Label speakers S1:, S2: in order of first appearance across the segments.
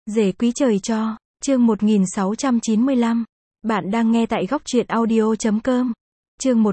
S1: Rể quý trời cho, chương 1695. Bạn đang nghe tại góc truyện audio.com. Chương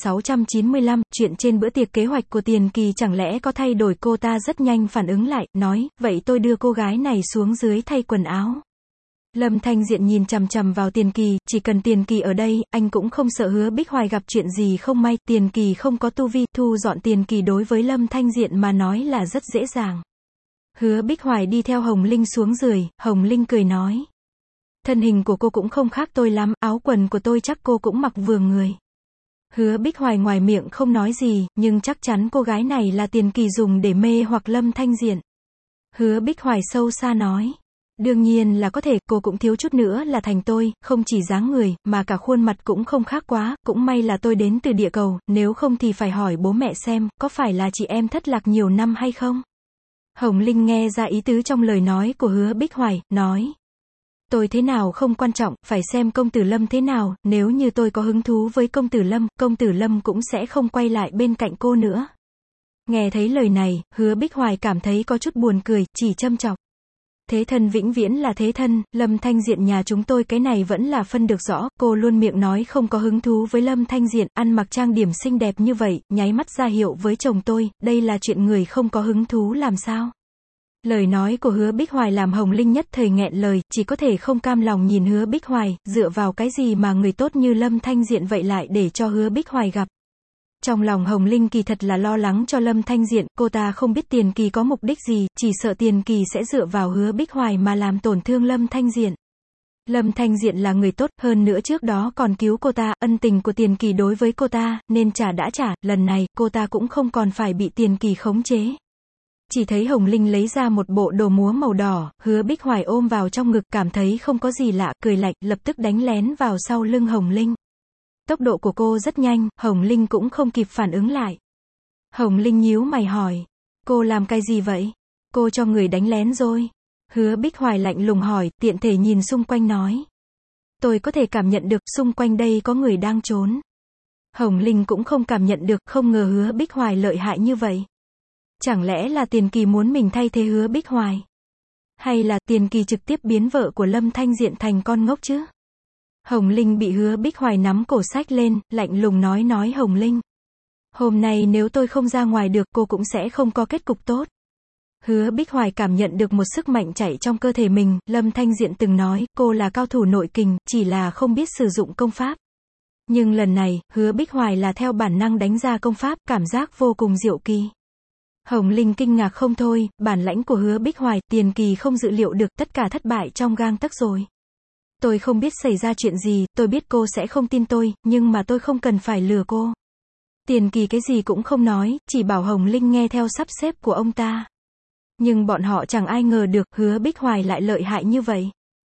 S1: 1695, chuyện trên bữa tiệc kế hoạch của Tiền Kỳ chẳng lẽ có thay đổi. Cô ta rất nhanh phản ứng lại, nói, vậy tôi đưa cô gái này xuống dưới thay quần áo. Lâm Thanh Diện nhìn chằm chằm vào Tiền Kỳ, chỉ cần Tiền Kỳ ở đây, anh cũng không sợ Hứa Bích Hoài gặp chuyện gì không may. Tiền Kỳ không có tu vi, thu dọn Tiền Kỳ đối với Lâm Thanh Diện mà nói là rất dễ dàng. Hứa Bích Hoài đi theo Hồng Linh xuống dưới, Hồng Linh cười nói. Thân hình của cô cũng không khác tôi lắm, áo quần của tôi chắc cô cũng mặc vừa người. Hứa Bích Hoài ngoài miệng không nói gì, nhưng chắc chắn cô gái này là Tiền Kỳ dùng để mê hoặc Lâm Thanh Diện. Hứa Bích Hoài sâu xa nói. Đương nhiên là có thể, cô cũng thiếu chút nữa là thành tôi, không chỉ dáng người, mà cả khuôn mặt cũng không khác quá, cũng may là tôi đến từ địa cầu, nếu không thì phải hỏi bố mẹ xem, có phải là chị em thất lạc nhiều năm hay không? Hồng Linh nghe ra ý tứ trong lời nói của Hứa Bích Hoài, nói. Tôi thế nào không quan trọng, phải xem công tử Lâm thế nào, nếu như tôi có hứng thú với công tử Lâm cũng sẽ không quay lại bên cạnh cô nữa. Nghe thấy lời này, Hứa Bích Hoài cảm thấy có chút buồn cười, chỉ châm chọc. Thế thân vĩnh viễn là thế thân, Lâm Thanh Diện nhà chúng tôi cái này vẫn là phân được rõ, cô luôn miệng nói không có hứng thú với Lâm Thanh Diện, ăn mặc trang điểm xinh đẹp như vậy, nháy mắt ra hiệu với chồng tôi, đây là chuyện người không có hứng thú làm sao? Lời nói của Hứa Bích Hoài làm Hồng Linh nhất thời nghẹn lời, chỉ có thể không cam lòng nhìn Hứa Bích Hoài, dựa vào cái gì mà người tốt như Lâm Thanh Diện vậy lại để cho Hứa Bích Hoài gặp. Trong lòng Hồng Linh kỳ thật là lo lắng cho Lâm Thanh Diện, cô ta không biết Tiền Kỳ có mục đích gì, chỉ sợ Tiền Kỳ sẽ dựa vào Hứa Bích Hoài mà làm tổn thương Lâm Thanh Diện. Lâm Thanh Diện là người tốt, hơn nữa trước đó còn cứu cô ta, ân tình của Tiền Kỳ đối với cô ta, nên trả đã trả, lần này, cô ta cũng không còn phải bị Tiền Kỳ khống chế. Chỉ thấy Hồng Linh lấy ra một bộ đồ múa màu đỏ, Hứa Bích Hoài ôm vào trong ngực, cảm thấy không có gì lạ, cười lạnh, lập tức đánh lén vào sau lưng Hồng Linh. Tốc độ của cô rất nhanh, Hồng Linh cũng không kịp phản ứng lại. Hồng Linh nhíu mày hỏi, cô làm cái gì vậy? Cô cho người đánh lén rồi. Hứa Bích Hoài lạnh lùng hỏi, tiện thể nhìn xung quanh nói. Tôi có thể cảm nhận được, xung quanh đây có người đang trốn. Hồng Linh cũng không cảm nhận được, không ngờ Hứa Bích Hoài lợi hại như vậy. Chẳng lẽ là Tiền Kỳ muốn mình thay thế Hứa Bích Hoài? Hay là Tiền Kỳ trực tiếp biến vợ của Lâm Thanh Diện thành con ngốc chứ? Hồng Linh bị Hứa Bích Hoài nắm cổ xách lên, lạnh lùng nói Hồng Linh. Hôm nay nếu tôi không ra ngoài được, cô cũng sẽ không có kết cục tốt. Hứa Bích Hoài cảm nhận được một sức mạnh chảy trong cơ thể mình, Lâm Thanh Diện từng nói, cô là cao thủ nội kình, chỉ là không biết sử dụng công pháp. Nhưng lần này, Hứa Bích Hoài là theo bản năng đánh ra công pháp, cảm giác vô cùng diệu kỳ. Hồng Linh kinh ngạc không thôi, bản lãnh của Hứa Bích Hoài, Tiền Kỳ không dự liệu được, tất cả thất bại trong gang tấc rồi. Tôi không biết xảy ra chuyện gì, tôi biết cô sẽ không tin tôi, nhưng mà tôi không cần phải lừa cô. Tiền Kỳ cái gì cũng không nói, chỉ bảo Hồng Linh nghe theo sắp xếp của ông ta. Nhưng bọn họ chẳng ai ngờ được, Hứa Bích Hoài lại lợi hại như vậy.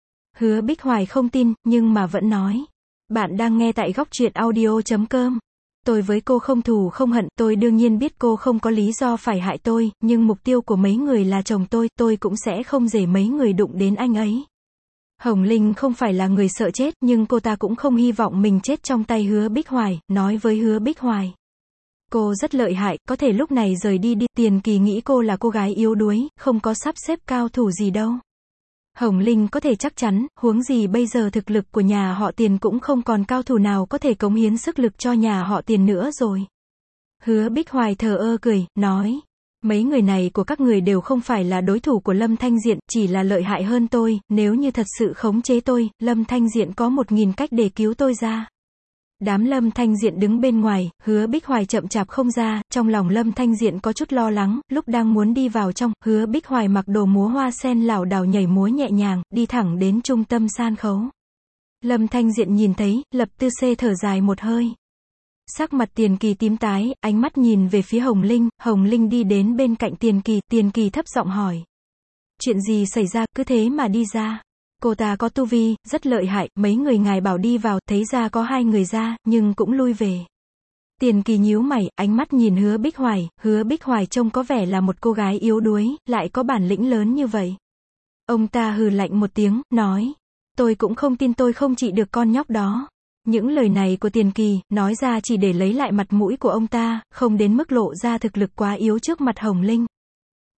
S1: Hứa Bích Hoài không tin, nhưng mà vẫn nói. Bạn đang nghe tại góc truyện audio.com. Tôi với cô không thù không hận, tôi đương nhiên biết cô không có lý do phải hại tôi, nhưng mục tiêu của mấy người là chồng tôi cũng sẽ không để mấy người đụng đến anh ấy. Hồng Linh không phải là người sợ chết, nhưng cô ta cũng không hy vọng mình chết trong tay Hứa Bích Hoài, nói với Hứa Bích Hoài. Cô rất lợi hại, có thể lúc này rời đi. Tiền Kỳ nghĩ cô là cô gái yếu đuối, không có sắp xếp cao thủ gì đâu. Hồng Linh có thể chắc chắn, huống gì bây giờ thực lực của nhà họ Tiền cũng không còn cao thủ nào có thể cống hiến sức lực cho nhà họ Tiền nữa rồi. Hứa Bích Hoài thờ ơ cười, nói. Mấy người này của các người đều không phải là đối thủ của Lâm Thanh Diện, chỉ là lợi hại hơn tôi, nếu như thật sự khống chế tôi, Lâm Thanh Diện có 1000 cách để cứu tôi ra. Đám Lâm Thanh Diện đứng bên ngoài, Hứa Bích Hoài chậm chạp không ra, trong lòng Lâm Thanh Diện có chút lo lắng, lúc đang muốn đi vào trong, Hứa Bích Hoài mặc đồ múa hoa sen lảo đảo nhảy múa nhẹ nhàng, đi thẳng đến trung tâm sân khấu. Lâm Thanh Diện nhìn thấy, lập tức thở dài một hơi. Sắc mặt Tiền Kỳ tím tái, ánh mắt nhìn về phía Hồng Linh đi đến bên cạnh Tiền Kỳ thấp giọng hỏi. Chuyện gì xảy ra, cứ thế mà đi ra. Cô ta có tu vi, rất lợi hại, mấy người ngài bảo đi vào, thấy ra có 2 người ra, nhưng cũng lui về. Tiền Kỳ nhíu mày, ánh mắt nhìn Hứa Bích Hoài trông có vẻ là một cô gái yếu đuối, lại có bản lĩnh lớn như vậy. Ông ta hừ lạnh một tiếng, nói. Tôi cũng không tin tôi không trị được con nhóc đó. Những lời này của Tiền Kỳ, nói ra chỉ để lấy lại mặt mũi của ông ta, không đến mức lộ ra thực lực quá yếu trước mặt Hồng Linh.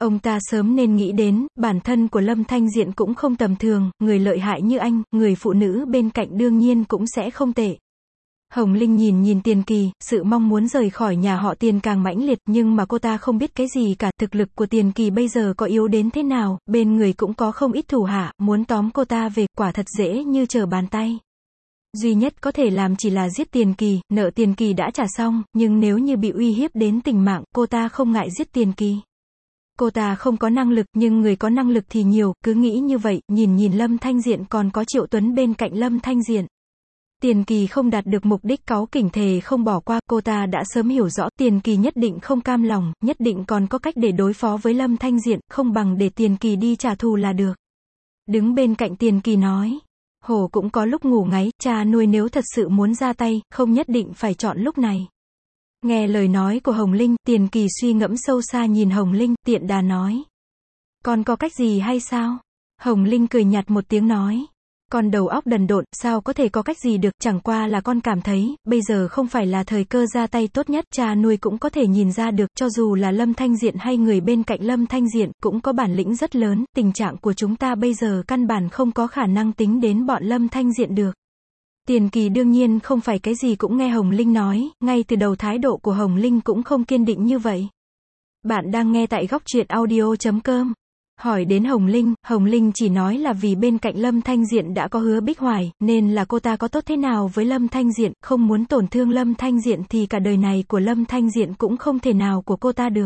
S1: Ông ta sớm nên nghĩ đến, bản thân của Lâm Thanh Diện cũng không tầm thường, người lợi hại như anh, người phụ nữ bên cạnh đương nhiên cũng sẽ không tệ. Hồng Linh nhìn Tiền Kỳ, sự mong muốn rời khỏi nhà họ Tiền càng mãnh liệt, nhưng mà cô ta không biết cái gì cả, thực lực của Tiền Kỳ bây giờ có yếu đến thế nào, bên người cũng có không ít thủ hạ, muốn tóm cô ta về, quả thật dễ như trở bàn tay. Duy nhất có thể làm chỉ là giết Tiền Kỳ, nợ Tiền Kỳ đã trả xong, nhưng nếu như bị uy hiếp đến tính mạng, cô ta không ngại giết Tiền Kỳ. Cô ta không có năng lực, nhưng người có năng lực thì nhiều, cứ nghĩ như vậy, nhìn Lâm Thanh Diện còn có Triệu Tuấn bên cạnh Lâm Thanh Diện. Tiền Kỳ không đạt được mục đích, cáu kỉnh thề không bỏ qua, cô ta đã sớm hiểu rõ, Tiền Kỳ nhất định không cam lòng, nhất định còn có cách để đối phó với Lâm Thanh Diện, không bằng để Tiền Kỳ đi trả thù là được. Đứng bên cạnh Tiền Kỳ nói, hổ cũng có lúc ngủ ngáy, cha nuôi nếu thật sự muốn ra tay, không nhất định phải chọn lúc này. Nghe lời nói của Hồng Linh, Tiền Kỳ suy ngẫm sâu xa nhìn Hồng Linh, tiện đà nói. Con có cách gì hay sao? Hồng Linh cười nhạt một tiếng nói. Con đầu óc đần độn, sao có thể có cách gì được, chẳng qua là con cảm thấy, bây giờ không phải là thời cơ ra tay tốt nhất, cha nuôi cũng có thể nhìn ra được, cho dù là Lâm Thanh Diện hay người bên cạnh Lâm Thanh Diện, cũng có bản lĩnh rất lớn, tình trạng của chúng ta bây giờ căn bản không có khả năng tính đến bọn Lâm Thanh Diện được. Tiền Kỳ đương nhiên không phải cái gì cũng nghe Hồng Linh nói, ngay từ đầu thái độ của Hồng Linh cũng không kiên định như vậy. Bạn đang nghe tại góc truyện audio.com. Hỏi đến Hồng Linh chỉ nói là vì bên cạnh Lâm Thanh Diện đã có Hứa Bích Hoài, nên là cô ta có tốt thế nào với Lâm Thanh Diện, không muốn tổn thương Lâm Thanh Diện thì cả đời này của Lâm Thanh Diện cũng không thể nào của cô ta được.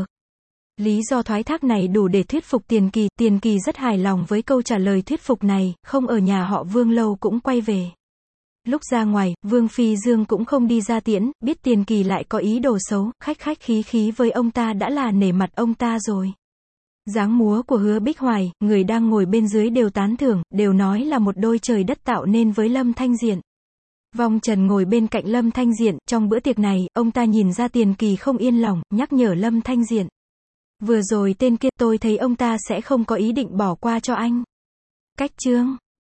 S1: Lý do thoái thác này đủ để thuyết phục Tiền Kỳ rất hài lòng với câu trả lời thuyết phục này, không ở nhà họ Vương lâu cũng quay về. Lúc ra ngoài, Vương Phi Dương cũng không đi ra tiễn, biết Tiền Kỳ lại có ý đồ xấu, khách khí với ông ta đã là nể mặt ông ta rồi. Dáng múa của Hứa Bích Hoài, người đang ngồi bên dưới đều tán thưởng, đều nói là một đôi trời đất tạo nên với Lâm Thanh Diện. Vong Trần ngồi bên cạnh Lâm Thanh Diện, trong bữa tiệc này, ông ta nhìn ra Tiền Kỳ không yên lòng, nhắc nhở Lâm Thanh Diện. Vừa rồi tên kia, tôi thấy ông ta sẽ không có ý định bỏ qua cho anh. Cách chương